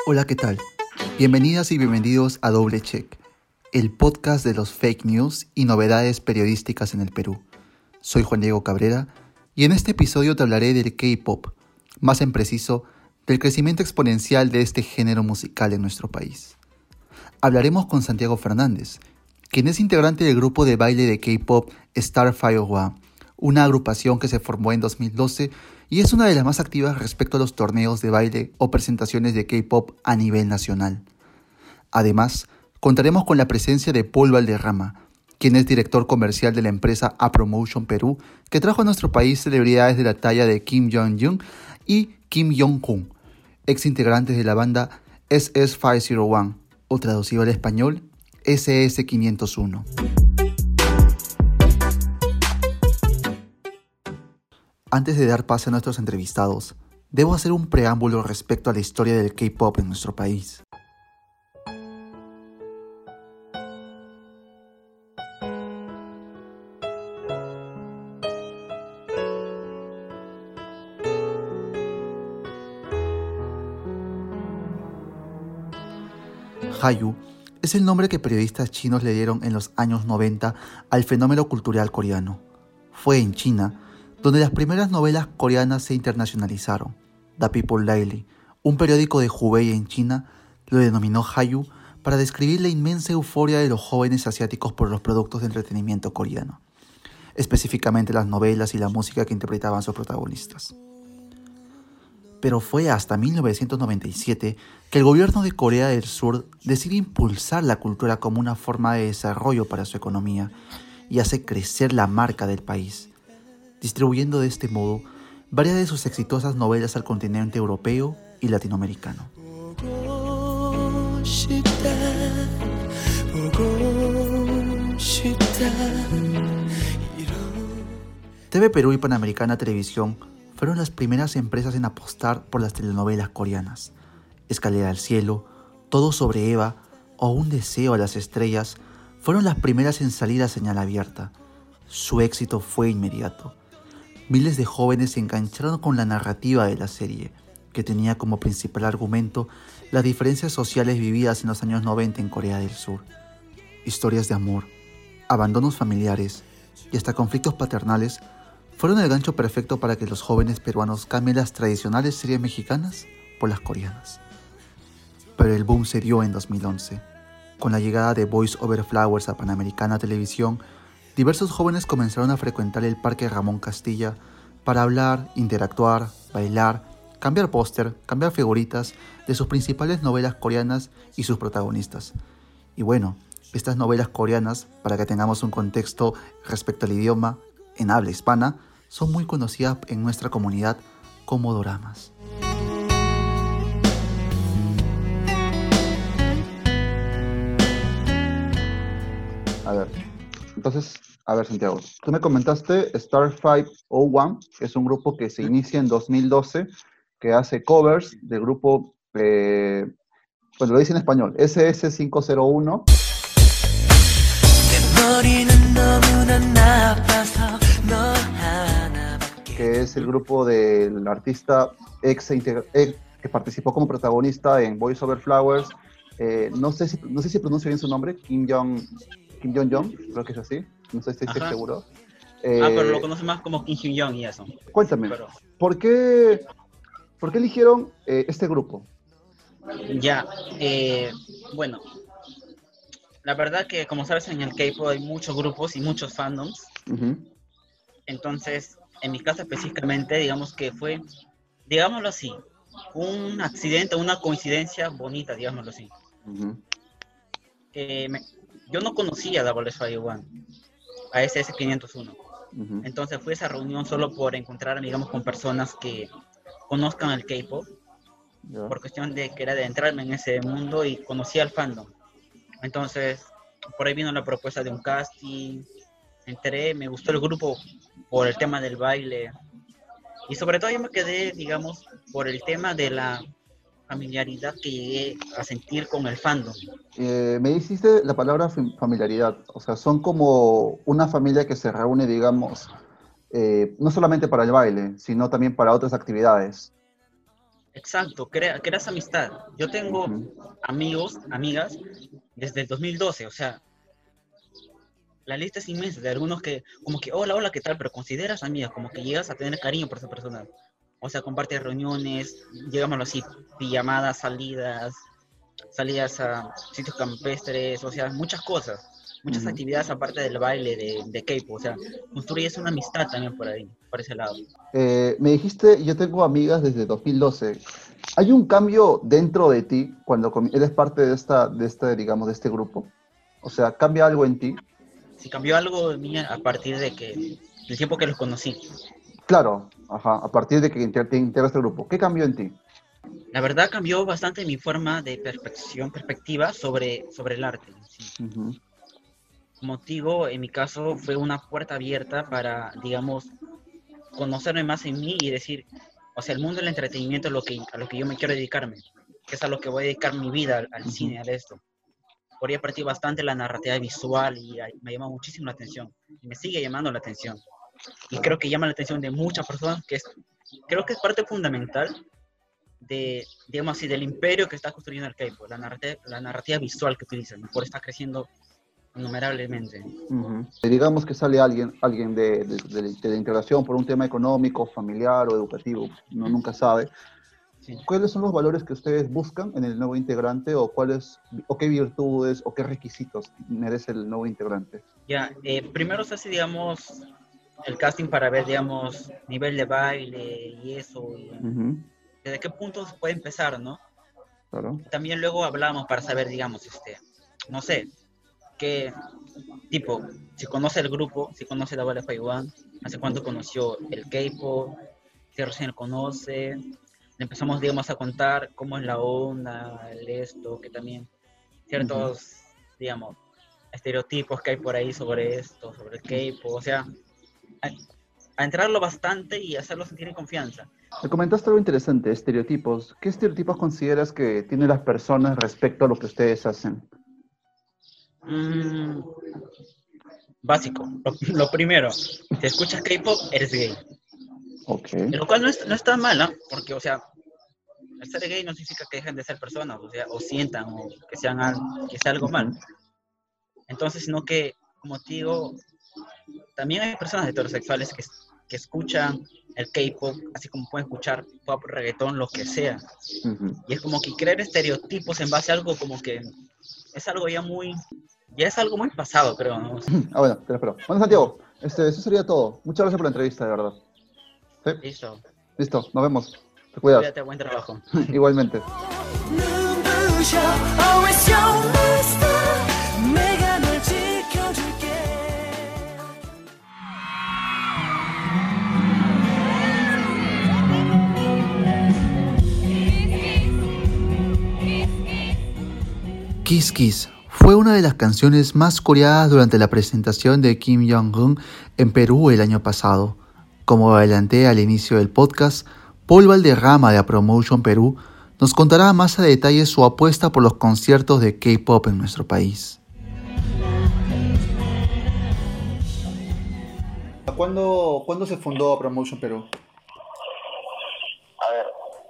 Hola, ¿qué tal? Bienvenidas y bienvenidos a Doble Check, el podcast de los fake news y novedades periodísticas en el Perú. Soy Juan Diego Cabrera y en este episodio te hablaré del K-pop, más en preciso, del crecimiento exponencial de este género musical en nuestro país. Hablaremos con Santiago Fernández, quien es integrante del grupo de baile de K-pop Starfire One, una agrupación que se formó en 2012 y es una de las más activas respecto a los torneos de baile o presentaciones de K-pop a nivel nacional. Además, contaremos con la presencia de Paul Valderrama, quien es director comercial de la empresa A-Promotion Perú, que trajo a nuestro país celebridades de la talla de Kim Jong-un y Kim Jong-un, ex integrantes de la banda SS501, o traducido al español, SS501. Antes de dar pase a nuestros entrevistados, debo hacer un preámbulo respecto a la historia del K-pop en nuestro país. Hallyu es el nombre que periodistas chinos le dieron en los años 90 al fenómeno cultural coreano. Fue en China donde las primeras novelas coreanas se internacionalizaron. The People Daily, un periódico de Hubei en China, lo denominó Hallyu para describir la inmensa euforia de los jóvenes asiáticos por los productos de entretenimiento coreano, específicamente las novelas y la música que interpretaban sus protagonistas. Pero fue hasta 1997 que el gobierno de Corea del Sur decide impulsar la cultura como una forma de desarrollo para su economía y hace crecer la marca del país, distribuyendo de este modo varias de sus exitosas novelas al continente europeo y latinoamericano. TV Perú y Panamericana Televisión fueron las primeras empresas en apostar por las telenovelas coreanas. Escalera al cielo, Todo sobre Eva o Un deseo a las estrellas fueron las primeras en salir a señal abierta. Su éxito fue inmediato. Miles de jóvenes se engancharon con la narrativa de la serie, que tenía como principal argumento las diferencias sociales vividas en los años 90 en Corea del Sur. Historias de amor, abandonos familiares y hasta conflictos paternales fueron el gancho perfecto para que los jóvenes peruanos cambien las tradicionales series mexicanas por las coreanas. Pero el boom se dio en 2011. Con la llegada de Boys Over Flowers a Panamericana Televisión, diversos jóvenes comenzaron a frecuentar el Parque Ramón Castilla para hablar, interactuar, bailar, cambiar póster, cambiar figuritas de sus principales novelas coreanas y sus protagonistas. Y bueno, estas novelas coreanas, para que tengamos un contexto respecto al idioma en habla hispana, son muy conocidas en nuestra comunidad como doramas. Santiago, tú me comentaste Star 501, que es un grupo que se inicia en 2012, que hace covers del grupo, lo dice en español, SS501, que es el grupo del artista que participó como protagonista en Boys Over Flowers. No sé si pronuncio bien su nombre, Kim Jong-un, creo que es así, no sé si estoy seguro. Pero lo conoce más como Kim Jong-un y eso. Cuéntame, ¿por qué eligieron este grupo? Bueno, la verdad que como sabes en el K-pop hay muchos grupos y muchos fandoms. Uh-huh. Entonces, en mi caso específicamente, digamos que fue, digámoslo así, un accidente, una coincidencia bonita, digámoslo así. Uh-huh. Yo no conocía a SS501, a SS501. Uh-huh. Entonces fui a esa reunión solo por encontrarme, digamos, con personas que conozcan el K-pop, por cuestión de que era de entrarme en ese mundo y conocí al fandom. Entonces, por ahí vino la propuesta de un casting, entré, me gustó el grupo por el tema del baile y sobre todo yo me quedé, digamos, por el tema de la familiaridad que llegué a sentir con el fandom. Me dijiste la palabra familiaridad, o sea, son como una familia que se reúne, digamos, no solamente para el baile, sino también para otras actividades. Exacto, creas amistad. Yo tengo amigos, amigas, desde el 2012, o sea, la lista es inmensa, de algunos que, como que, hola, hola, ¿qué tal? Pero consideras amigas, como que llegas a tener cariño por esa persona. O sea, compartes reuniones, digámoslo así, pijamadas, salidas a sitios campestres, o sea, muchas cosas, muchas Ujú. actividades aparte del baile de K-pop, o sea, construyes una amistad también por ahí, por ese lado. Me dijiste, yo tengo amigas desde 2012. ¿Hay un cambio dentro de ti cuando eres parte digamos, de este grupo? O sea, ¿cambia algo en ti? Si cambió algo de mí a partir del tiempo que los conocí. Claro, ajá, a partir de que te integras este grupo. ¿Qué cambió en ti? La verdad cambió bastante mi forma de perspectiva sobre el arte en sí. Ujú, Como te digo, en mi caso fue una puerta abierta para, digamos, conocerme más en mí y decir, o sea, el mundo del entretenimiento es a lo que yo me quiero dedicarme, que es a lo que voy a dedicar mi vida, al ujú. cine, a esto. Por ahí partí bastante la narrativa visual y me llama muchísimo la atención. Y me sigue llamando la atención. Y creo que llama la atención de muchas personas, creo que es parte fundamental digamos así, del imperio que está construyendo el K-pop, la narrativa visual que utilizan, por está creciendo innumerablemente. Ujú. Digamos que sale alguien de la integración por un tema económico, familiar o educativo, uno ¿Mm? nunca sabe. Sí. ¿Cuáles son los valores que ustedes buscan en el nuevo integrante o qué virtudes o qué requisitos merece el nuevo integrante? Ya, primero se hace, digamos, el casting para ver, digamos, nivel de baile y eso, y Ujú, desde qué punto se puede empezar, ¿no? claro. También luego hablamos para saber, digamos, no sé, qué tipo, si conoce el grupo, si conoce la Bala One, hace cuánto conoció el K-pop, si recién lo conoce, le empezamos, digamos, a contar cómo es la onda, el esto, que también Ujú. ciertos, digamos, estereotipos que hay por ahí sobre esto, sobre el K-pop, o sea, a, a entrarlo bastante y hacerlo sentir en confianza. Me comentaste algo interesante, estereotipos. ¿Qué estereotipos consideras que tienen las personas respecto a lo que ustedes hacen? Mm, básico, lo primero, si escuchas K-pop, eres gay. Ok. Lo cual no está mal, ¿no? Porque, o sea, el ser gay no significa que dejen de ser personas, o sea, o sientan, o que sea algo mal. Ujú, Entonces, sino que, como te digo, también hay personas heterosexuales que escuchan el K-pop, así como pueden escuchar pop, reggaetón, lo que sea. ujú. Y es como que crear estereotipos en base a algo como que es algo ya es algo muy pasado, creo, ¿no? Bueno, te lo espero. Bueno, Santiago, eso sería todo. Muchas gracias por la entrevista, de verdad. Sí, Listo. listo, nos vemos. Te cuidas. Cuídate, buen trabajo. Igualmente. Kiss Kiss fue una de las canciones más coreadas durante la presentación de Kim Jong-un en Perú el año pasado. Como adelanté al inicio del podcast, Paul Valderrama de Promotion Perú nos contará más a detalle su apuesta por los conciertos de K-pop en nuestro país. ¿Cuándo se fundó Promotion Perú? A ver,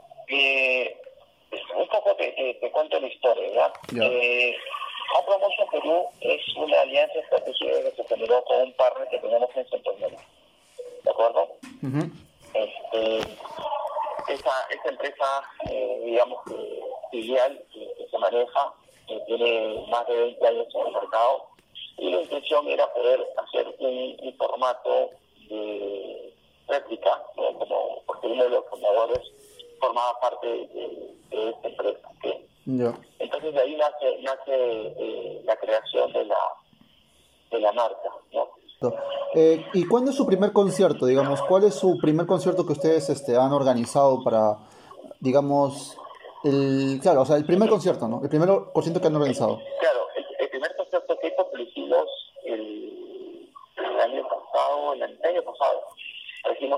un poco te cuento la historia, ¿ya? Ya. Promotion Perú es una alianza estratégica que se generó con un partner que tenemos en Centroamérica, ¿de acuerdo? Uh-huh. Esta empresa, digamos, filial que se maneja, tiene más de 20 años en el mercado, y la intención era poder hacer un formato de réplica, ¿no? Porque uno de los fundadores formaba parte de esta empresa, ¿sí? Ya. Entonces de ahí nace la creación de la marca, ¿no? ¿Y cuándo es su primer concierto? Digamos, ¿cuál es su primer concierto que ustedes han organizado para, digamos, claro, o sea, el primer concierto, ¿no? El primer concierto que han organizado. Claro, el primer concierto que lo hicimos el año pasado, trajimos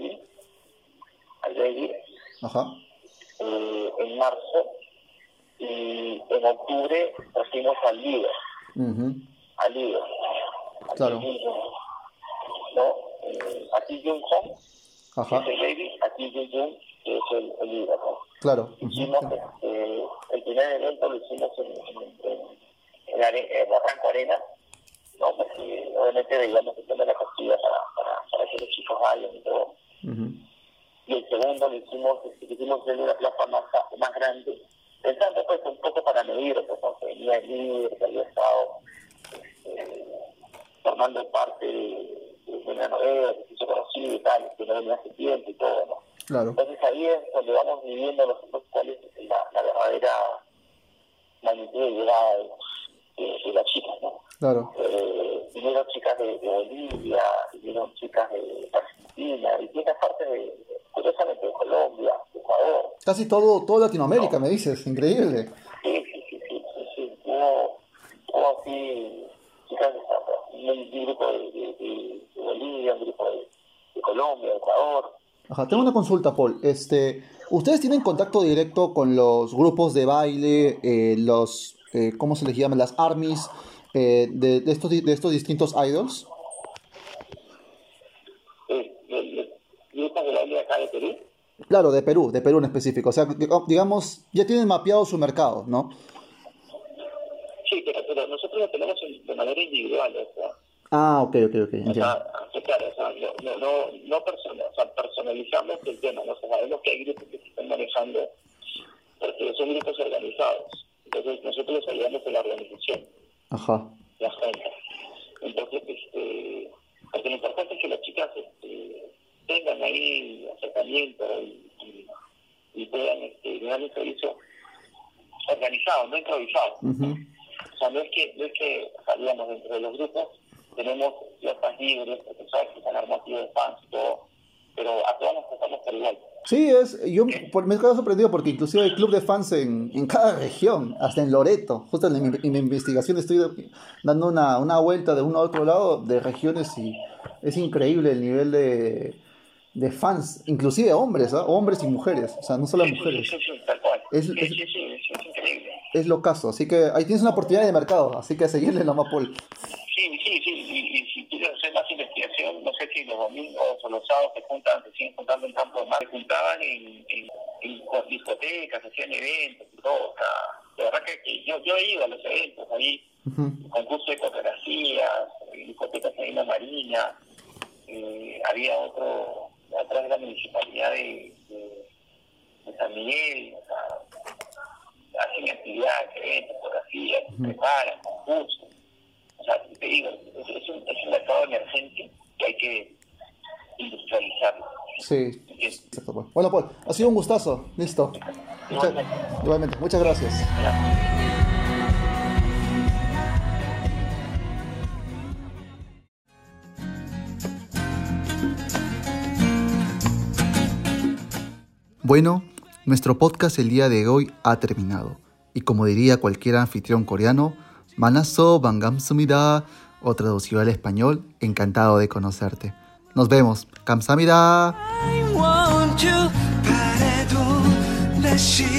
al David, Ajá. en marzo, y en octubre trajimos al líder, Uh-huh. Aquí Claro. ¿no? Aquí Jung Hong, que Ajá. es el David, aquí Jung Jung, que es el líder, ¿no? Claro. Hicimos el primer evento lo hicimos en Barranco Arena, ¿no? Obviamente digamos que tome la costilla para que los chicos vayan y todo. Y el segundo lo hicimos en una plaza más grande, pensando pues un poco para medir, pues que venía el líder, que había estado formando parte de una novela, que se hizo conocido y tal, que no venía hace tiempo y todo, ¿no? Claro. Entonces ahí es donde vamos viviendo nosotros cuál es la verdadera magnitud de llegada de las chicas, ¿no? Claro. Vinieron chicas de Bolivia, vinieron chicas de Argentina, y distintas partes curiosamente de Colombia, de Ecuador. Casi todo Latinoamérica, me dices, increíble. Sí. Hubo así chicas, un grupo de Bolivia, un grupo de Colombia, de Ecuador. Ajá, tengo una consulta, Paul. ¿Ustedes tienen contacto directo con los grupos de baile, ¿cómo se les llama? Las armies de estos distintos idols? ¿Grupos de baile acá de Perú? Claro, de Perú en específico. O sea, digamos, ya tienen mapeado su mercado, ¿no? Sí, pero nosotros lo tenemos de manera individual, o sea. Ah, ok, entiendo. Personalizamos el tema, ¿no? O sea, sabemos que hay grupos que se están manejando, porque son grupos organizados. Entonces, nosotros les ayudamos en la organización. Ajá. La gente. Entonces, porque lo importante es que las chicas tengan ahí acercamiento y puedan dar un servicio organizado, no improvisado. Uh-huh. O sea, no es que salíamos dentro de los grupos, tenemos ciertas libres, porque sabes que están armativos de fans y todo, pero a todas nos tratamos por igual. Sí, me he quedado sorprendido porque inclusive hay club de fans en cada región, hasta en Loreto. Justo en mi investigación estoy dando una vuelta de uno a otro lado de regiones y es increíble el nivel de fans, inclusive hombres, ¿eh? Hombres y mujeres, o sea, no solo mujeres. Sí, tal cual. Es increíble. Es locazo, así que ahí tienes una oportunidad de mercado, así que a seguirle nomás, Paul. Sí, y si quieres hacer más investigación, no sé si los domingos o los sábados se siguen juntando en Campo de Mar, se juntaban en discotecas, hacían eventos y todo, o sea, de verdad que yo he ido a los eventos ahí, uh-huh. Concursos de coreografías, discotecas ahí en la Marina, había otra de la municipalidad de San Miguel, o sea, hacen actividades, eventos, fotografías, preparan, concursos. O sea, te digo, es un mercado emergente que hay que industrializarlo. Sí, exacto. Bueno, Paul, ha sido un gustazo. Listo. Igualmente. Muchas gracias. Bueno, nuestro podcast el día de hoy ha terminado. Y como diría cualquier anfitrión coreano, Manaso Bangamsumida, o traducido al español, encantado de conocerte. Nos vemos. Kamsahamnida.